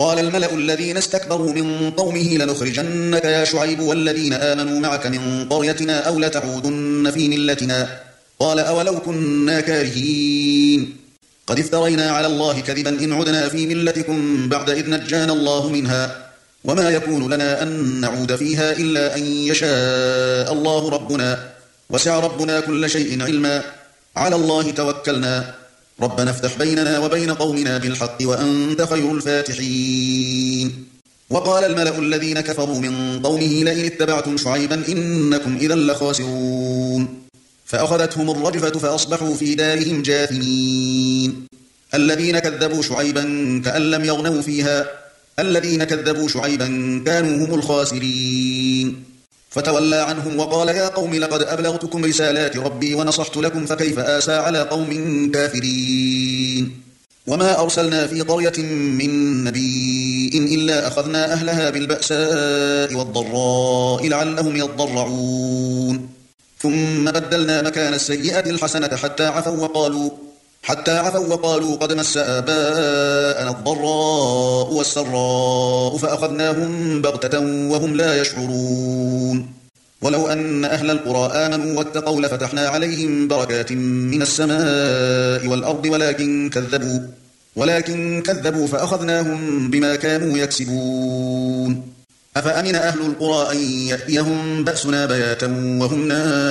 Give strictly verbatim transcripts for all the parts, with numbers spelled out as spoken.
قال الملأ الذين استكبروا من قومه لنخرجنك يا شعيب والذين آمنوا معك من قريتنا أو لتعودن في ملتنا. قال أولو كنا كارهين قد افترينا على الله كذبا إن عدنا في ملتكم بعد إذ نجانا الله منها وما يكون لنا أن نعود فيها إلا أن يشاء الله ربنا وسع ربنا كل شيء علما على الله توكلنا ربنا افتح بيننا وبين قومنا بالحق وأنت خير الفاتحين. وقال الملأ الذين كفروا من قومه لئن اتبعتم شعيبا إنكم إذا لخاسرون فأخذتهم الرجفة فأصبحوا في دارهم جاثمين. الذين كذبوا شعيبا كأن لم يغنوا فيها الذين كذبوا شعيبا كانوا هم الخاسرين. فتولى عنهم وقال يا قوم لقد أبلغتكم رسالات ربي ونصحت لكم فكيف آسى على قوم كافرين. وما أرسلنا في قرية من نبي إلا أخذنا أهلها بالبأساء والضراء لعلهم يضرعون ثم بدلنا مكان السيئة الحسنة حتى عفوا وقالوا حتى عفوا وقالوا قد مس آباءنا الضراء والسراء فأخذناهم بغتة وهم لا يشعرون. ولو أن أهل القرى آمنوا واتقوا لفتحنا عليهم بركات من السماء والأرض ولكن كذبوا ولكن كذبوا فأخذناهم بما كانوا يكسبون. أفأمن أهل القرى أن يأتيهم بأسنا بياتا وهم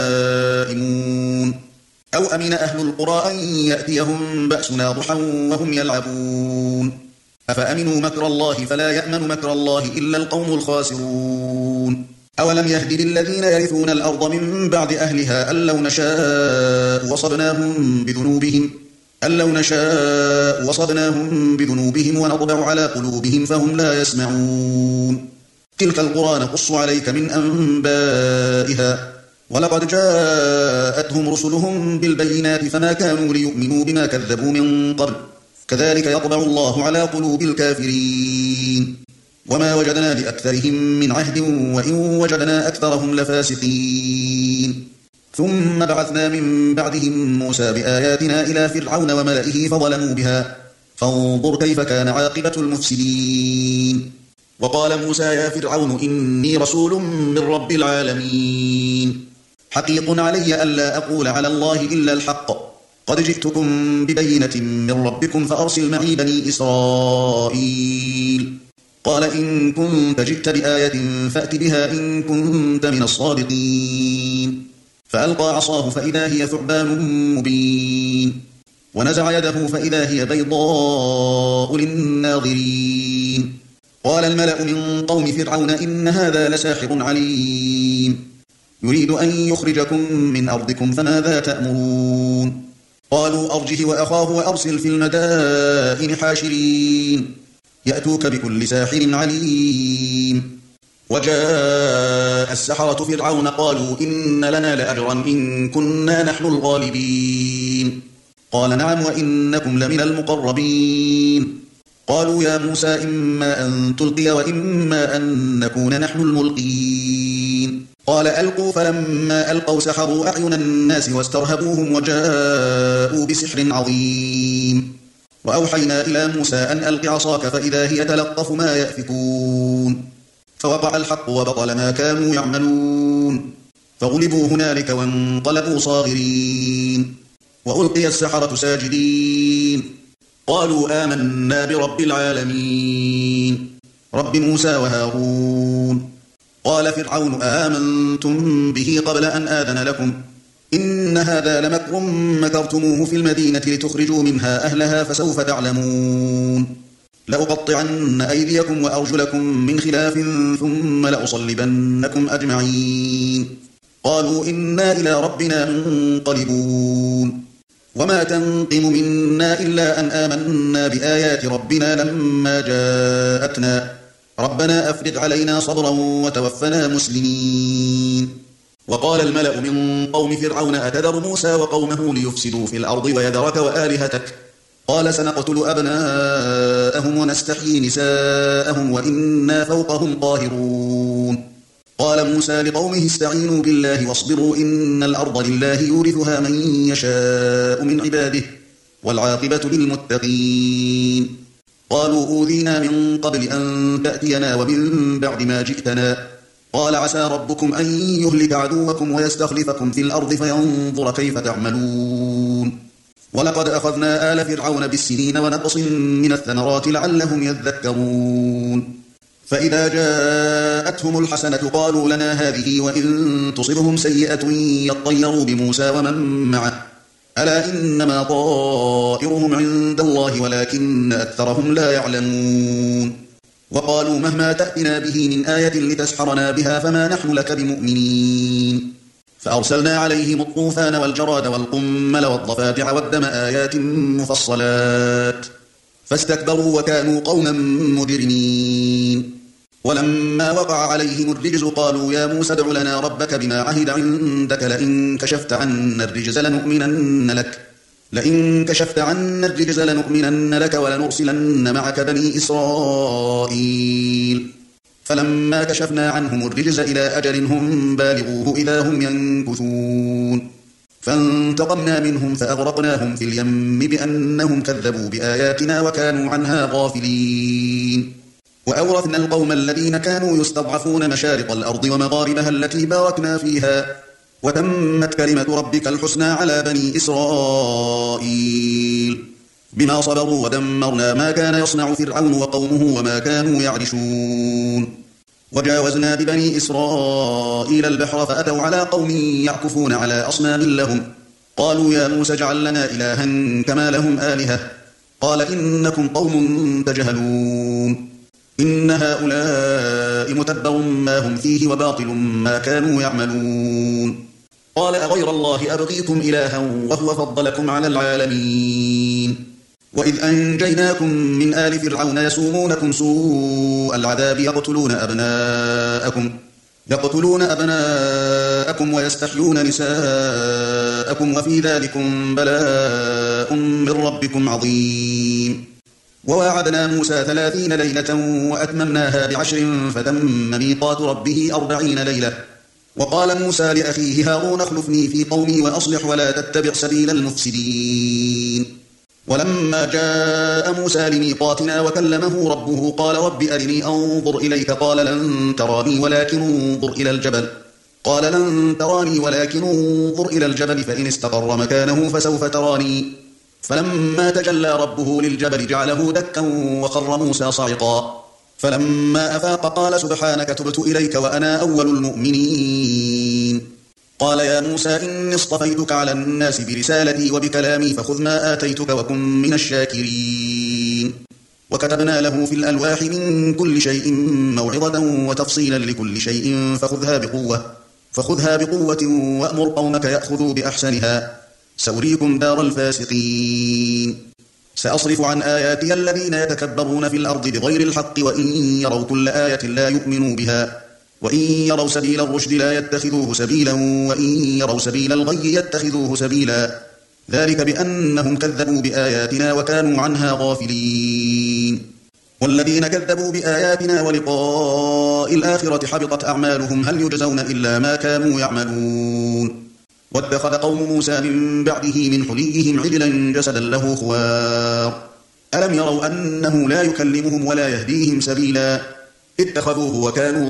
نائمون أو أمن أهل القرى أن يأتيهم بأسنا ضحى وهم يلعبون أفأمنوا مكر الله فلا يأمن مكر الله إلا القوم الخاسرون. أولم يهد للذين يرثون الأرض من بعد أهلها أن لو نشاء وصبناهم بذنوبهم أن لو نشاء وصبناهم بذنوبهم ونطبع على قلوبهم فهم لا يسمعون. تلك القرى نقص عليك من أنبائها ولقد جاءتهم رسلهم بالبينات فما كانوا ليؤمنوا بما كذبوا من قبل كذلك يطبع الله على قلوب الكافرين. وما وجدنا لأكثرهم من عهد وإن وجدنا أكثرهم لفاسقين. ثم بعثنا من بعدهم موسى بآياتنا إلى فرعون وملئه فظلموا بها فانظر كيف كان عاقبة المفسدين. وقال موسى يا فرعون إني رسول من رب العالمين حقيق علي ألا أقول على الله إلا الحق قد جئتكم ببينة من ربكم فأرسل معي بني إسرائيل. قال إن كنت جئت بآية فأت بها إن كنت من الصادقين. فألقى عصاه فإذا هي ثعبان مبين ونزع يده فإذا هي بيضاء للناظرين. قال الملأ من قوم فرعون إن هذا لساحر عليم يريد أن يخرجكم من أرضكم فماذا تأمرون. قالوا أرجه وأخاه وأرسل في المدائن حاشرين يأتوك بكل ساحر عليم. وجاء السحرة فرعون قالوا إن لنا لأجرا إن كنا نحن الغالبين. قال نعم وإنكم لمن المقربين. قالوا يا موسى إما أن تلقي وإما أن نكون نحن الملقين. قال ألقوا فلما ألقوا سحروا أعين الناس واسترهبوهم وجاءوا بسحر عظيم. وأوحينا إلى موسى أن ألق عصاك فإذا هي تلقف ما يأفكون. فوقع الحق وبطل ما كانوا يعملون فغلبوا هنالك وانقلبوا صاغرين. وألقي السحرة ساجدين قالوا آمنا برب العالمين رب موسى وهارون. قال فرعون آمنتم به قبل أن آذن لكم إن هذا لمكر مكرتموه في المدينة لتخرجوا منها أهلها فسوف تعلمون. لأقطعن أيديكم وأرجلكم من خلاف ثم لأصلبنكم أجمعين. قالوا إنا إلى ربنا منقلبون. وما تنقم منا إلا أن آمنا بآيات ربنا لما جاءتنا ربنا أفرغ علينا صبرا وتوفنا مسلمين. وقال الملأ من قوم فرعون أتذر موسى وقومه ليفسدوا في الأرض ويذرك وآلهتك قال سنقتل أبناءهم ونستحيي نساءهم وإنا فوقهم قاهرون. قال موسى لقومه استعينوا بالله واصبروا إن الأرض لله يورثها من يشاء من عباده والعاقبة للمتقين. قالوا أوذينا من قبل أن تأتينا ومن بعد ما جئتنا. قال عسى ربكم أن يهلك عدوكم ويستخلفكم في الأرض فينظر كيف تعملون. ولقد أخذنا آل فرعون بالسنين ونقص من الثمرات لعلهم يذكرون. فإذا جاءتهم الحسنة قالوا لنا هذه وإن تصبهم سيئة يطيروا بموسى ومن معه ألا إنما طائرهم عند الله ولكن أكثرهم لا يعلمون. وقالوا مهما تأتنا به من آية لتسحرنا بها فما نحن لك بمؤمنين. فأرسلنا عليهم الطوفان والجراد والقمل والضفادع والدم آيات مفصلات فاستكبروا وكانوا قوما مجرمين. ولما وقع عليهم الرجز قالوا يا موسى ادع لنا ربك بما عهد عندك لئن كشفت عنا الرجز لنؤمنن لك لئن كشفت عنا الرجز لنؤمنن لك ولنرسلن معك بني إسرائيل. فلما كشفنا عنهم الرجز إلى أجل هم بالغوه إذا هم ينكثون. فانتقمنا منهم فأغرقناهم في اليم بأنهم كذبوا بآياتنا وكانوا عنها غافلين. وأورثنا القوم الذين كانوا يستضعفون مشارق الأرض ومغاربها التي باركنا فيها وتمت كلمة ربك الحسنى على بني إسرائيل بما صبروا ودمرنا ما كان يصنع فرعون وقومه وما كانوا يعرشون. وجاوزنا ببني إسرائيل البحر فأتوا على قوم يعكفون على أصنام لهم قالوا يا موسى اجعل لنا إلها كما لهم آلهة قال إنكم قوم تجهلون. إن هؤلاء متبر ما هم فيه وباطل ما كانوا يعملون. قال أغير الله أبغيكم إلها وهو فضلكم على العالمين. وإذ أنجيناكم من آل فرعون يسومونكم سوء العذاب يقتلون أبناءكم يقتلون أبناءكم ويستحيون نساءكم وفي ذلكم بلاء من ربكم عظيم. وواعدنا موسى ثلاثين ليلة وأتممناها بعشر فتم ميقات ربه أربعين ليلة. وقال موسى لأخيه هارون اخلفني في قومي وأصلح ولا تتبع سبيل المفسدين. ولما جاء موسى لميقاتنا وكلمه ربه قال رب أرني أنظر إليك قال لن تراني ولكن انظر إلى الجبل قال لن تراني ولكن انظر إلى الجبل فإن استقر مكانه فسوف تراني. فلما تجلى ربه للجبل جعله دكا وخر موسى صعقا. فلما أفاق قال سبحانك تبت إليك وأنا أول المؤمنين. قال يا موسى إني اصطفيتك على الناس برسالتي وبكلامي فخذ ما آتيتك وكن من الشاكرين. وكتبنا له في الألواح من كل شيء موعظة وتفصيلا لكل شيء فخذها بقوة فخذها بقوة وأمر قومك يأخذوا بأحسنها سأريكم دار الفاسقين. سأصرف عن آياتي الذين يتكبرون في الأرض بغير الحق وإن يروا كل آية لا يؤمنوا بها وإن يروا سبيل الرشد لا يتخذوه سبيلا وإن يروا سبيل الغي يتخذوه سبيلا ذلك بأنهم كذبوا بآياتنا وكانوا عنها غافلين. والذين كذبوا بآياتنا ولقاء الآخرة حبطت أعمالهم هل يجزون إلا ما كانوا يعملون. واتخذ قوم موسى من بعده من حليهم عجلا جسدا له خوار ألم يروا أنه لا يكلمهم ولا يهديهم سبيلا اتخذوه وكانوا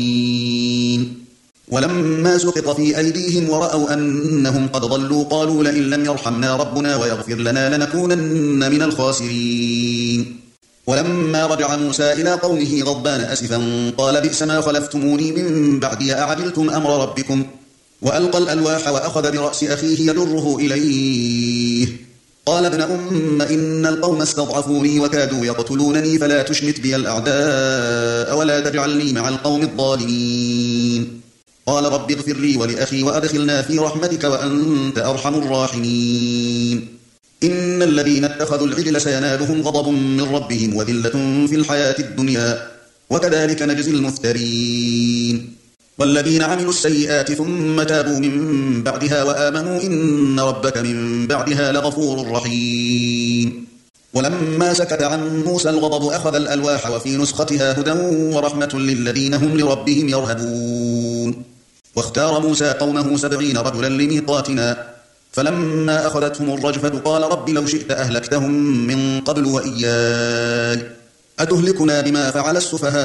ظالمين. ولما سقط في أيديهم ورأوا أنهم قد ضلوا قالوا لئن لم يرحمنا ربنا ويغفر لنا لنكونن من الخاسرين. ولما رجع موسى إلى قومه غضبان أسفا قال بئس ما خلفتموني من بعدي أعجلتم أمر ربكم وألقى الألواح وأخذ برأس أخيه يجره إليه قال ابن أم إن القوم استضعفوني وكادوا يقتلونني فلا تشمت بي الأعداء ولا تجعلني مع القوم الظالمين. قال رب اغفر لي ولأخي وأدخلنا في رحمتك وأنت أرحم الراحمين. إن الذين اتخذوا العجل سينالهم غضب من ربهم وذلة في الحياة الدنيا وكذلك نجزي المفترين. والذين عملوا السيئات ثم تابوا من بعدها وآمنوا إن ربك من بعدها لغفور رحيم. ولما سكت عن موسى الغضب أخذ الألواح وفي نسختها هدى ورحمة للذين هم لربهم يرهبون. واختار موسى قومه سبعين رجلا لميقاتنا فلما أخذتهم الرجفة قال رب لو شئت أهلكتهم من قبل وإياي أتهلكنا بما فعل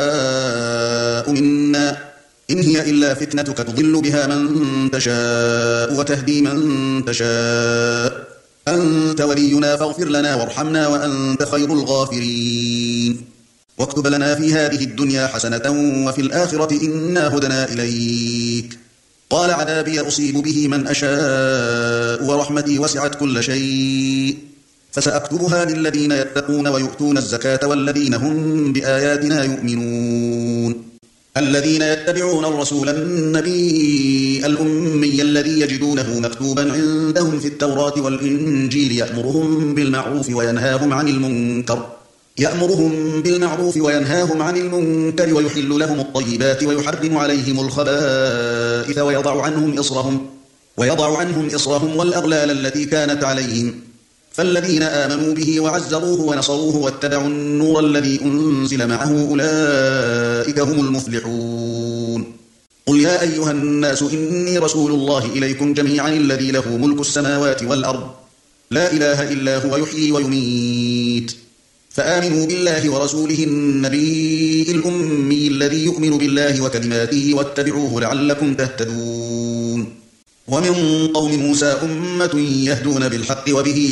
السفهاء منا إن هي إلا فتنتك تضل بها من تشاء وتهدي من تشاء أنت ولينا فاغفر لنا وارحمنا وأنت خير الغافرين واكتب لنا في هذه الدنيا حسنة وفي الآخرة إنا هدنا إليك قال عذابي أصيب به من أشاء ورحمتي وسعت كل شيء فسأكتبها للذين يتقون ويؤتون الزكاة والذين هم بآياتنا يؤمنون الذين يتبعون الرسول النبي الأمي الذي يجدونه مكتوبا عندهم في التوراة والإنجيل يأمرهم بالمعروف وينهاهم عن المنكر يأمرهم بالمعروف وينهاهم عن المنكر ويحل لهم الطيبات ويحرم عليهم الخبائث ويضع عنهم إصرهم ويضع عنهم إصرهم والأغلال التي كانت عليهم فالذين آمنوا به وعزروه ونصروه واتبعوا النور الذي أنزل معه أولئك هم المفلحون قل يا أيها الناس إني رسول الله إليكم جميعا الذي له ملك السماوات والأرض لا إله إلا هو يحيي ويميت فآمنوا بالله ورسوله النبي الأمي الذي يؤمن بالله وكلماته واتبعوه لعلكم تهتدون ومن قوم موسى أمة يهدون بالحق وبه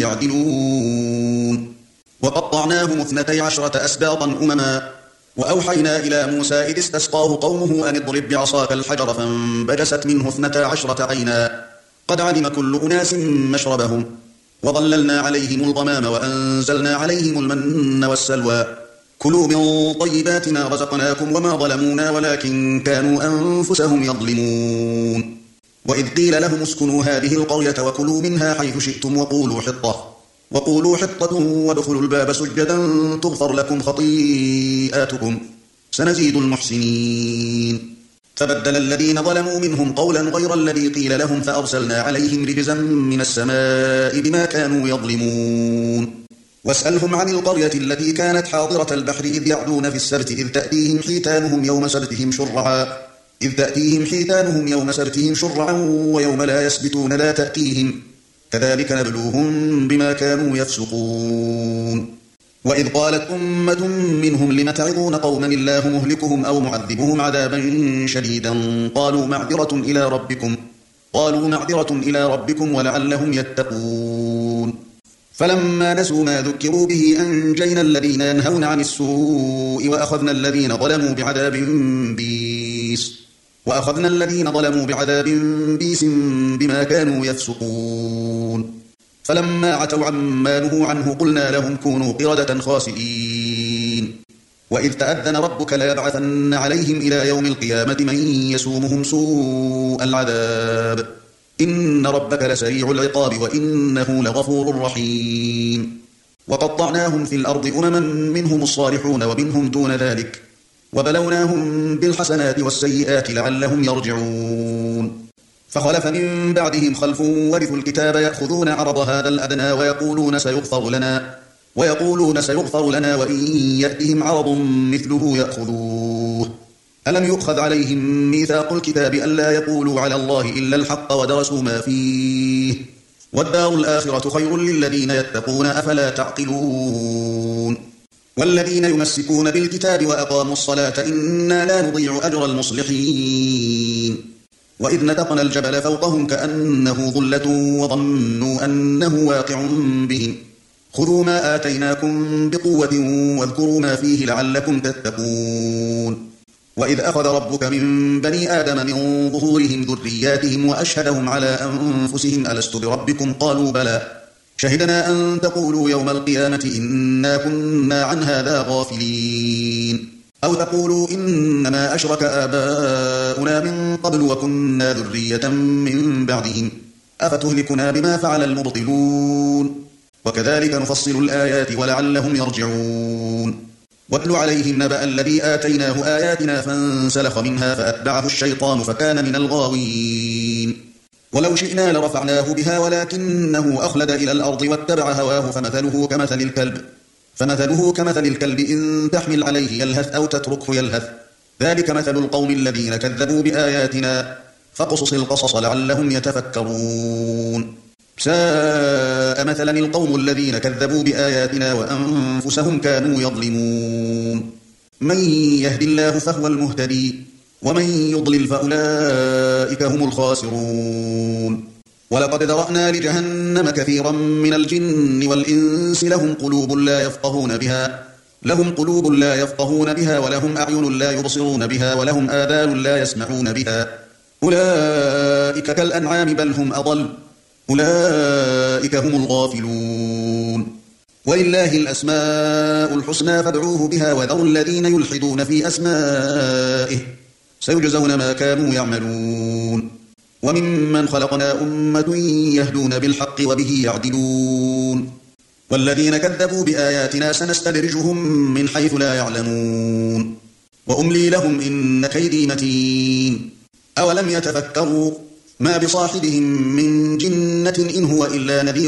يعدلون وقطعناهم اثنتي عشرة أسباطا أمما وأوحينا إلى موسى إذ استسقاه قومه أن اضرب بعصاك الحجر فانبجست منه اثنتا عشرة عينا قد علم كل أناس مشربهم وظللنا عليهم الغمام وأنزلنا عليهم المن والسلوى كلوا من طيبات ما رزقناكم وما ظلمونا ولكن كانوا أنفسهم يظلمون وإذ قيل لهم اسكنوا هذه القرية وكلوا منها حيث شئتم وقولوا حطة وقولوا حطة وادخلوا الباب سجدا تغفر لكم خطيئاتكم سنزيد المحسنين فبدل الذين ظلموا منهم قولا غير الذي قيل لهم فأرسلنا عليهم رجزا من السماء بما كانوا يظلمون واسألهم عن القرية التي كانت حاضرة البحر إذ يعدون في السبت إذ تأتيهم حيتانهم يوم سبتهم شرعا إذ تأتيهم حيتانهم يوم سبتهم شرعا ويوم لا يسبتون لا تأتيهم كذلك نبلوهم بما كانوا يفسقون وإذ قالت أمة منهم لم تعظون قوما الله مهلكهم أو معذبهم عذابا شديدا قالوا معذرة إلى ربكم قالوا معذرة إلى ربكم ولعلهم يتقون فلما نسوا ما ذكروا به أنجينا الذين ينهون عن السوء وأخذنا الذين ظلموا بعذاب بيس وأخذنا الذين ظلموا بعذاب بيس بما كانوا يفسقون فلما عتوا عما نهوا عنه قلنا لهم كونوا قردة خاسئين وإذ تأذن ربك ليبعثن عليهم إلى يوم القيامة من يسومهم سوء العذاب إن ربك لسريع العقاب وإنه لغفور رحيم وقطعناهم في الأرض أمما منهم الصالحون ومنهم دون ذلك وبلوناهم بالحسنات والسيئات لعلهم يرجعون فخلف من بعدهم خلف ورثوا الكتاب يأخذون عرض هذا الأدنى ويقولون سيغفر لنا ويقولون سيغفر لنا وإن يأتهم عرض مثله يأخذوه ألم يؤخذ عليهم ميثاق الكتاب ألا يقولوا على الله إلا الحق ودرسوا ما فيه والدار الآخرة خير للذين يتقون أفلا تعقلون والذين يمسكون بالكتاب وأقاموا الصلاة إنا لا نضيع أجر المصلحين وإذ نتقنا الجبل فوقهم كأنه ظلة وظنوا أنه واقع بهم خذوا ما آتيناكم بقوة واذكروا ما فيه لعلكم تتقون وإذ أخذ ربك من بني آدم من ظهورهم ذرياتهم وأشهدهم على أنفسهم ألست بربكم قالوا بلى شهدنا أن تقولوا يوم القيامة إنا كنا عن هذا غافلين أو تقولوا إنما أشرك آباؤنا من قبل وكنا ذرية من بعدهم أفتهلكنا بما فعل المبطلون وكذلك نفصل الآيات ولعلهم يرجعون واتل عليهم نبأ الذي آتيناه آياتنا فانسلخ منها فأتبعه الشيطان فكان من الغاوين ولو شئنا لرفعناه بها ولكنه أخلد إلى الأرض واتبع هواه فمثله كمثل الكلب فمثله كمثل الكلب إن تحمل عليه يلهث أو تتركه يلهث ذلك مثل القوم الذين كذبوا بآياتنا فقصص القصص لعلهم يتفكرون ساء مثلا القوم الذين كذبوا بآياتنا وأنفسهم كانوا يظلمون من يهد الله فهو المهتدي ومن يضلل فأولئك هم الخاسرون ولقد ذرأنا لجهنم كثيرا من الجن والإنس لهم قلوب لا يفقهون بها لهم قلوب لا يفقهون بها ولهم أعين لا يبصرون بها ولهم آذان لا يسمعون بها أولئك كالأنعام بل هم أضل أولئك هم الغافلون ولله الأسماء الحسنى فادعوه بها وذروا الذين يلحدون في أسمائه سيجزون ما كانوا يعملون وممن خلقنا أمة يهدون بالحق وبه يعدلون والذين كذبوا بآياتنا سنستدرجهم من حيث لا يعلمون وأملي لهم إن كيدي متين أولم يتفكروا ما بصاحبهم من جنة إن هو إلا نذير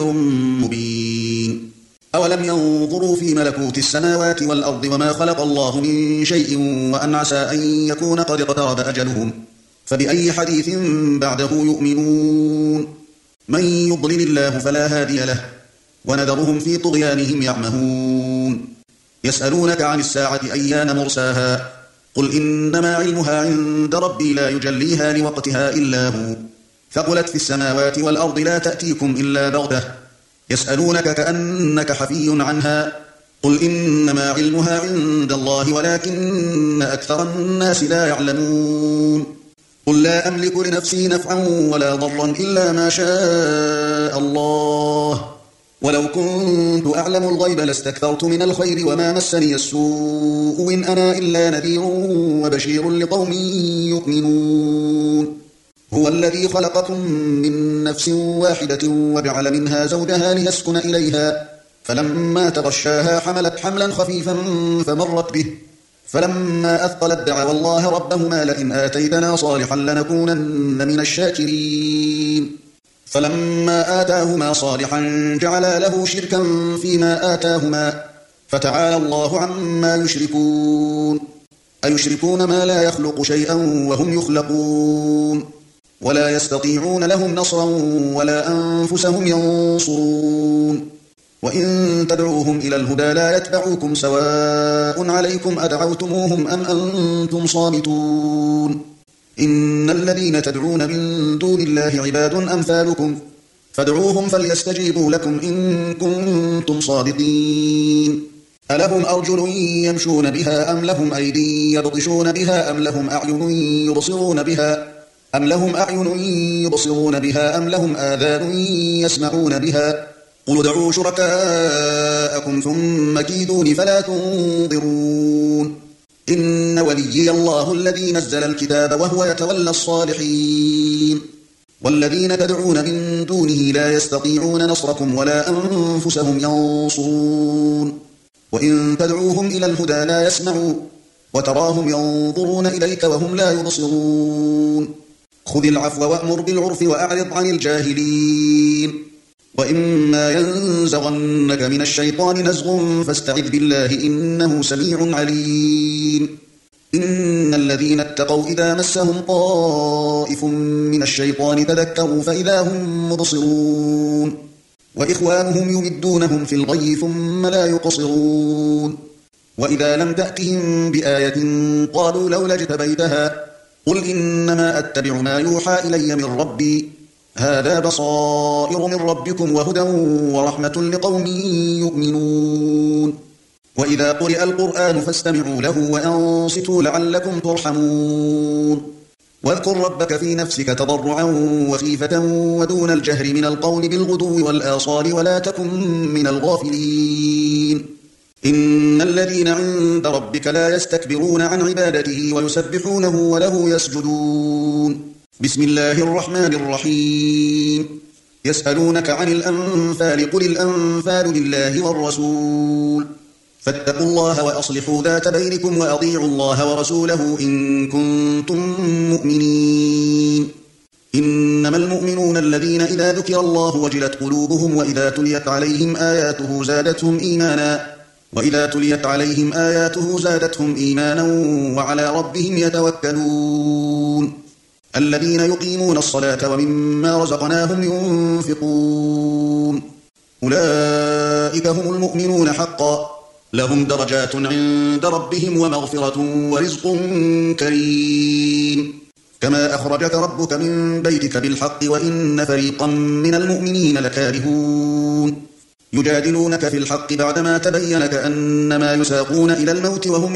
مبين أولم ينظروا في ملكوت السماوات والأرض وما خلق الله من شيء وأن عسى أن يكون قد اقترب أجلهم فبأي حديث بعده يؤمنون من يضلل الله فلا هادي له ونذرهم في طغيانهم يعمهون يسألونك عن الساعة أيان مرساها قل إنما علمها عند ربي لا يجليها لوقتها إلا هو ثقلت في السماوات والأرض لا تأتيكم إلا بغتة يسألونك كأنك حفي عنها قل إنما علمها عند الله ولكن أكثر الناس لا يعلمون قل لا أملك لنفسي نفعا ولا ضرا إلا ما شاء الله ولو كنت أعلم الغيب لاستكثرت من الخير وما مسني السوء إن أنا إلا نذير وبشير لقوم يؤمنون هو الذي خلقكم من نفس واحدة وجعل منها زوجها ليسكن إليها فلما تغشاها حملت حملا خفيفا فمرت به فلما أثقلت دعوا الله ربهما لئن آتيتنا صالحا لنكونن من الشاكرين فلما آتاهما صالحا جعلا له شركا فيما آتاهما فتعالى الله عما يشركون أيشركون ما لا يخلق شيئا وهم يخلقون ولا يستطيعون لهم نصرا ولا أنفسهم ينصرون وإن تدعوهم إلى الهدى لا يتبعوكم سواء عليكم أدعوتموهم أم أنتم صامتون إن الذين تدعون من دون الله عباد أمثالكم فادعوهم فليستجيبوا لكم إن كنتم صادقين ألهم أرجل يمشون بها أم لهم أيدي يبطشون بها أم لهم أعين يبصرون بها أم لهم أعين يبصرون بها أم لهم آذان يسمعون بها قل ادعوا شركاءكم ثم كيدون فلا تنظرون إن وليي الله الذي نزل الكتاب وهو يتولى الصالحين والذين تدعون من دونه لا يستطيعون نصركم ولا أنفسهم ينصرون وإن تدعوهم إلى الهدى لا يسمعوا وتراهم ينظرون إليك وهم لا يبصرون خذ العفو وأمر بالعرف وأعرض عن الجاهلين وإما ينزغنك من الشيطان نزغ فاستعذ بالله إنه سميع عليم إن الذين اتقوا إذا مسهم طائف من الشيطان تذكروا فإذا هم مبصرون وإخوانهم يمدونهم في الغي ثم لا يقصرون وإذا لم تأتهم بآية قالوا لولا اجتبيتها قل إنما أتبع ما يوحى إلي من ربي هذا بصائر من ربكم وهدى ورحمة لقوم يؤمنون وإذا قرئ القرآن فاستمعوا له وأنصتوا لعلكم ترحمون واذكر ربك في نفسك تضرعا وخيفة ودون الجهر من القول بالغدو والآصال ولا تكن من الغافلين إن الذين عند ربك لا يستكبرون عن عبادته ويسبحونه وله يسجدون بسم الله الرحمن الرحيم يسألونك عن الأنفال قل الأنفال لله والرسول فاتقوا الله وأصلحوا ذات بينكم وأطيعوا الله ورسوله إن كنتم مؤمنين إنما المؤمنون الذين إذا ذكر الله وجلت قلوبهم وإذا تليت عليهم آياته زادتهم إيمانا وإذا تليت عليهم آياته زادتهم إيمانا وعلى ربهم يتوكلون الذين يقيمون الصلاة ومما رزقناهم ينفقون أولئك هم المؤمنون حقا لهم درجات عند ربهم ومغفرة ورزق كريم كما أخرجك ربك من بيتك بالحق وإن فريقا من المؤمنين لكارهون يجادلونك في الحق بعدما تبين كأنما يساقون إلى الموت وهم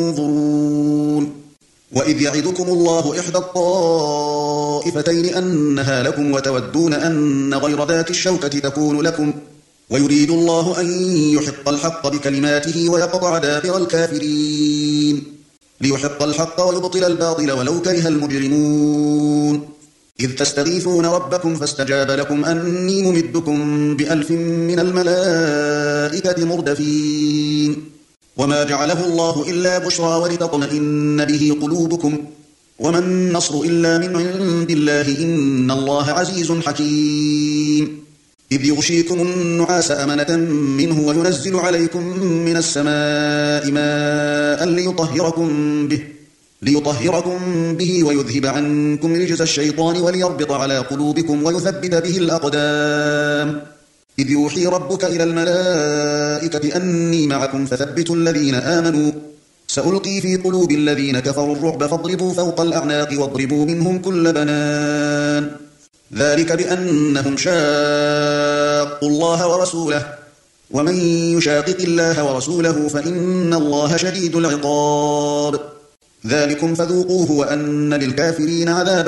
ينظرون وإذ يعدكم الله إحدى الطائفتين أنها لكم وتودون أن غير ذات الشوكة تكون لكم ويريد الله أن يحق الحق بكلماته ويقطع دابر الكافرين ليحق الحق ويبطل الباطل ولو كره المجرمون إذ تستغيثون ربكم فاستجاب لكم أني ممدكم بألف من الملائكة مردفين وما جعله الله إلا بشرى ولتطمئن به قلوبكم وما النصر إلا من عند الله إن الله عزيز حكيم إذ يغشيكم النعاس أمنة منه وينزل عليكم من السماء ماء ليطهركم به ليطهركم به ويذهب عنكم رجز الشيطان وليربط على قلوبكم ويثبت به الأقدام إذ يوحي ربك إلى الملائكة أني معكم فثبتوا الذين آمنوا سألقي في قلوب الذين كفروا الرعب فاضربوا فوق الأعناق واضربوا منهم كل بنان ذلك بأنهم شاقوا الله ورسوله ومن يشاقق الله ورسوله فإن الله شديد العقاب ذلكم فذوقوه وأن للكافرين عذاب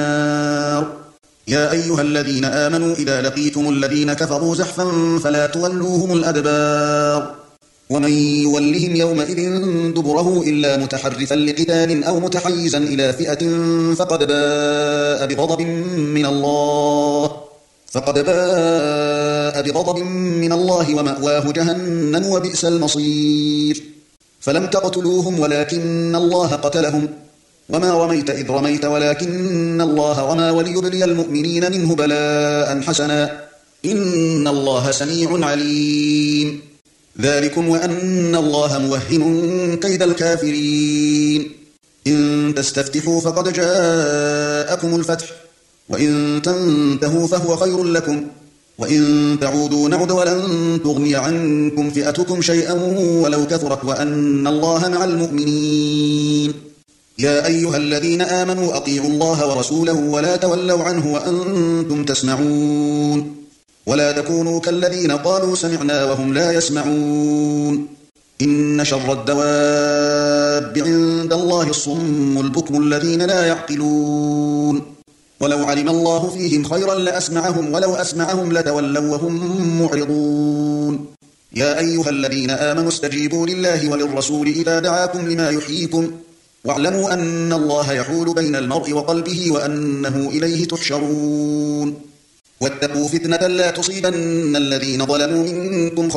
النار يا أيها الذين آمنوا إذا لقيتم الذين كفروا زحفا فلا تولوهم الأدبار ومن يولهم يومئذ دبره إلا متحرفا لقتال أو متحيزا إلى فئة فقد باء بغضب من الله فقد باء بغضب من الله ومأواه جهنم وبئس المصير فلم تقتلوهم ولكن الله قتلهم وما رميت إذ رميت ولكن الله رمى وليبلي المؤمنين منه بلاء حسنا إن الله سميع عليم ذلكم وأن الله موهن كيد الكافرين إن تستفتحوا فقد جاءكم الفتح وإن تنتهوا فهو خير لكم وإن تعودوا نعد ولن تغني عنكم فئتكم شيئا ولو كثرت وأن الله مع المؤمنين يا أيها الذين آمنوا أطيعوا الله ورسوله ولا تولوا عنه وأنتم تسمعون ولا تكونوا كالذين قالوا سمعنا وهم لا يسمعون إن شر الدواب عند الله الصم البكم الذين لا يعقلون ولو علم الله فيهم خيرا لأسمعهم ولو أسمعهم لتولوا وهم معرضون يا أيها الذين آمنوا استجيبوا لله وللرسول إذا دعاكم لما يحييكم واعلموا أن الله يحول بين المرء وقلبه وأنه إليه تحشرون واتقوا فتنة لا تصيبن الذين ظلموا منكم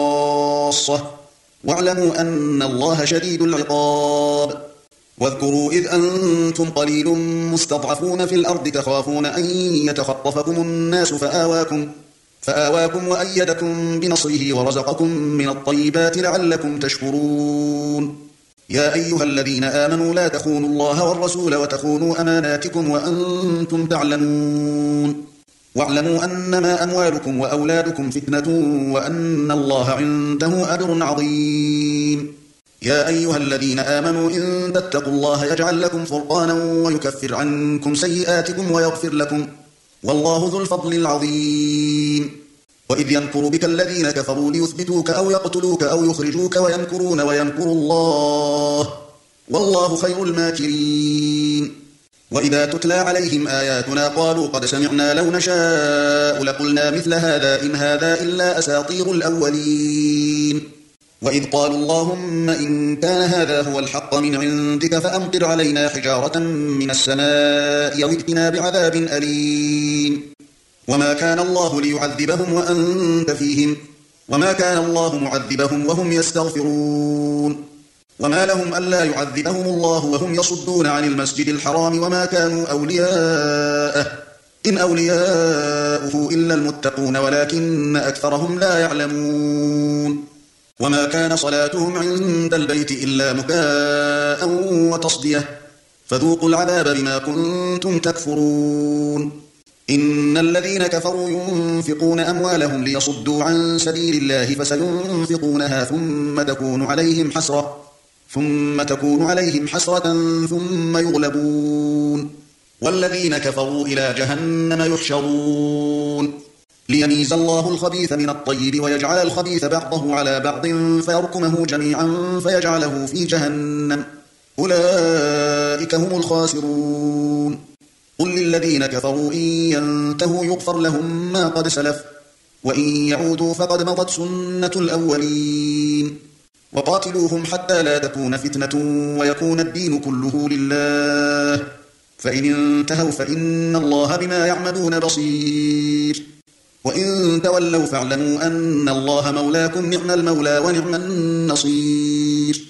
خاصة واعلموا أن الله شديد العقاب واذكروا إذ أنتم قليل مستضعفون في الأرض تخافون أن يتخطفكم الناس فآواكم, فآواكم وأيدكم بنصره ورزقكم من الطيبات لعلكم تشكرون يا أيها الذين آمنوا لا تخونوا الله والرسول وتخونوا أماناتكم وأنتم تعلمون واعلموا أنما أموالكم وأولادكم فتنة وأن الله عنده أجر عظيم يا أيها الذين آمنوا إن تتقوا الله يجعل لكم فرقانا ويكفر عنكم سيئاتكم ويغفر لكم والله ذو الفضل العظيم وإذ يمكر بك الذين كفروا ليثبتوك أو يقتلوك أو يخرجوك ويمكرون ويمكر الله والله خير الماكرين وإذا تتلى عليهم آياتنا قالوا قد سمعنا لو نشاء لقلنا مثل هذا إن هذا إلا أساطير الأولين وإذ قالوا اللهم إن كان هذا هو الحق من عندك فأمطر علينا حجارة من السماء أو ائتنا بعذاب أليم وما كان الله ليعذبهم وأنت فيهم وما كان الله معذبهم وهم يستغفرون وما لهم ألا يعذبهم الله وهم يصدون عن المسجد الحرام وما كانوا أولياءه إن أولياؤه إلا المتقون ولكن أكثرهم لا يعلمون وما كان صلاتهم عند البيت إلا مكاء وتصدية فذوقوا العذاب بما كنتم تكفرون إن الذين كفروا ينفقون أموالهم ليصدوا عن سبيل الله فسينفقونها ثم تكون عليهم حسرة ثم تكون عليهم حسرة ثم يغلبون والذين كفروا إلى جهنم يحشرون ليميز الله الخبيث من الطيب ويجعل الخبيث بعضه على بعض فيركمه جميعا فيجعله في جهنم أولئك هم الخاسرون قل للذين كفروا إن ينتهوا يغفر لهم ما قد سلف وإن يعودوا فقد مضت سنة الأولين وقاتلوهم حتى لا تكون فتنة ويكون الدين كله لله فإن انتهوا فإن الله بما يعملون بصير وإن تولوا فاعلموا أن الله مولاكم نعم المولى ونعم النصير